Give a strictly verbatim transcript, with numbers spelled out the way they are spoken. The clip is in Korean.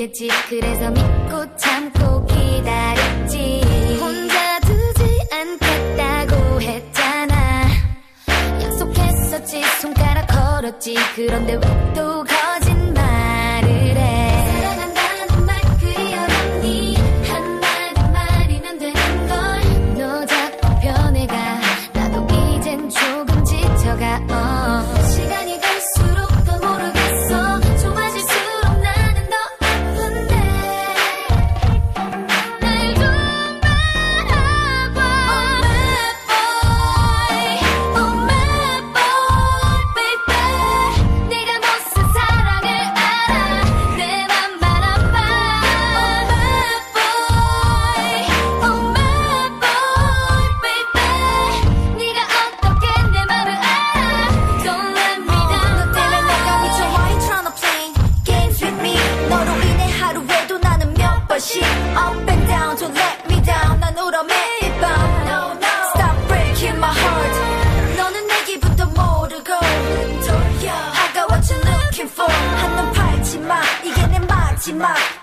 있겠지. 그래서 믿고 참고 기다렸지. 혼자 두지 않겠다고 했잖아. 약속했었지. 손가락 걸었지. 그런데 왜 또 거짓말을 해. 사랑한다는 말 그리 어렵니. 한마디만이면 되는 걸. 너 자꾸 변해가. 나도 이젠 조금 지쳐가. 어. 시간이 갈수록 더 모르겠어. 좁아질수록 나는 더 아픈데. 날 좀 바라봐. Oh my boy, oh my boy, baby. 네가 무슨 사랑을 알아. 내 맘 바라봐. Oh my boy, oh my boy, baby. 네가 어떻게 내 맘을 알아. Don't let me down. 너 때문에 내가 미쳐. Why you tryna play games with me? 너로 인해 하루에도 나는 몇 번씩 up and down. Don't let me down. 난 울어 매일 밤. No, no. Stop breaking my heart. 너는 내 기분도 모르고 I got what you're looking for. 한눈 팔지 마. 이게 내 마지막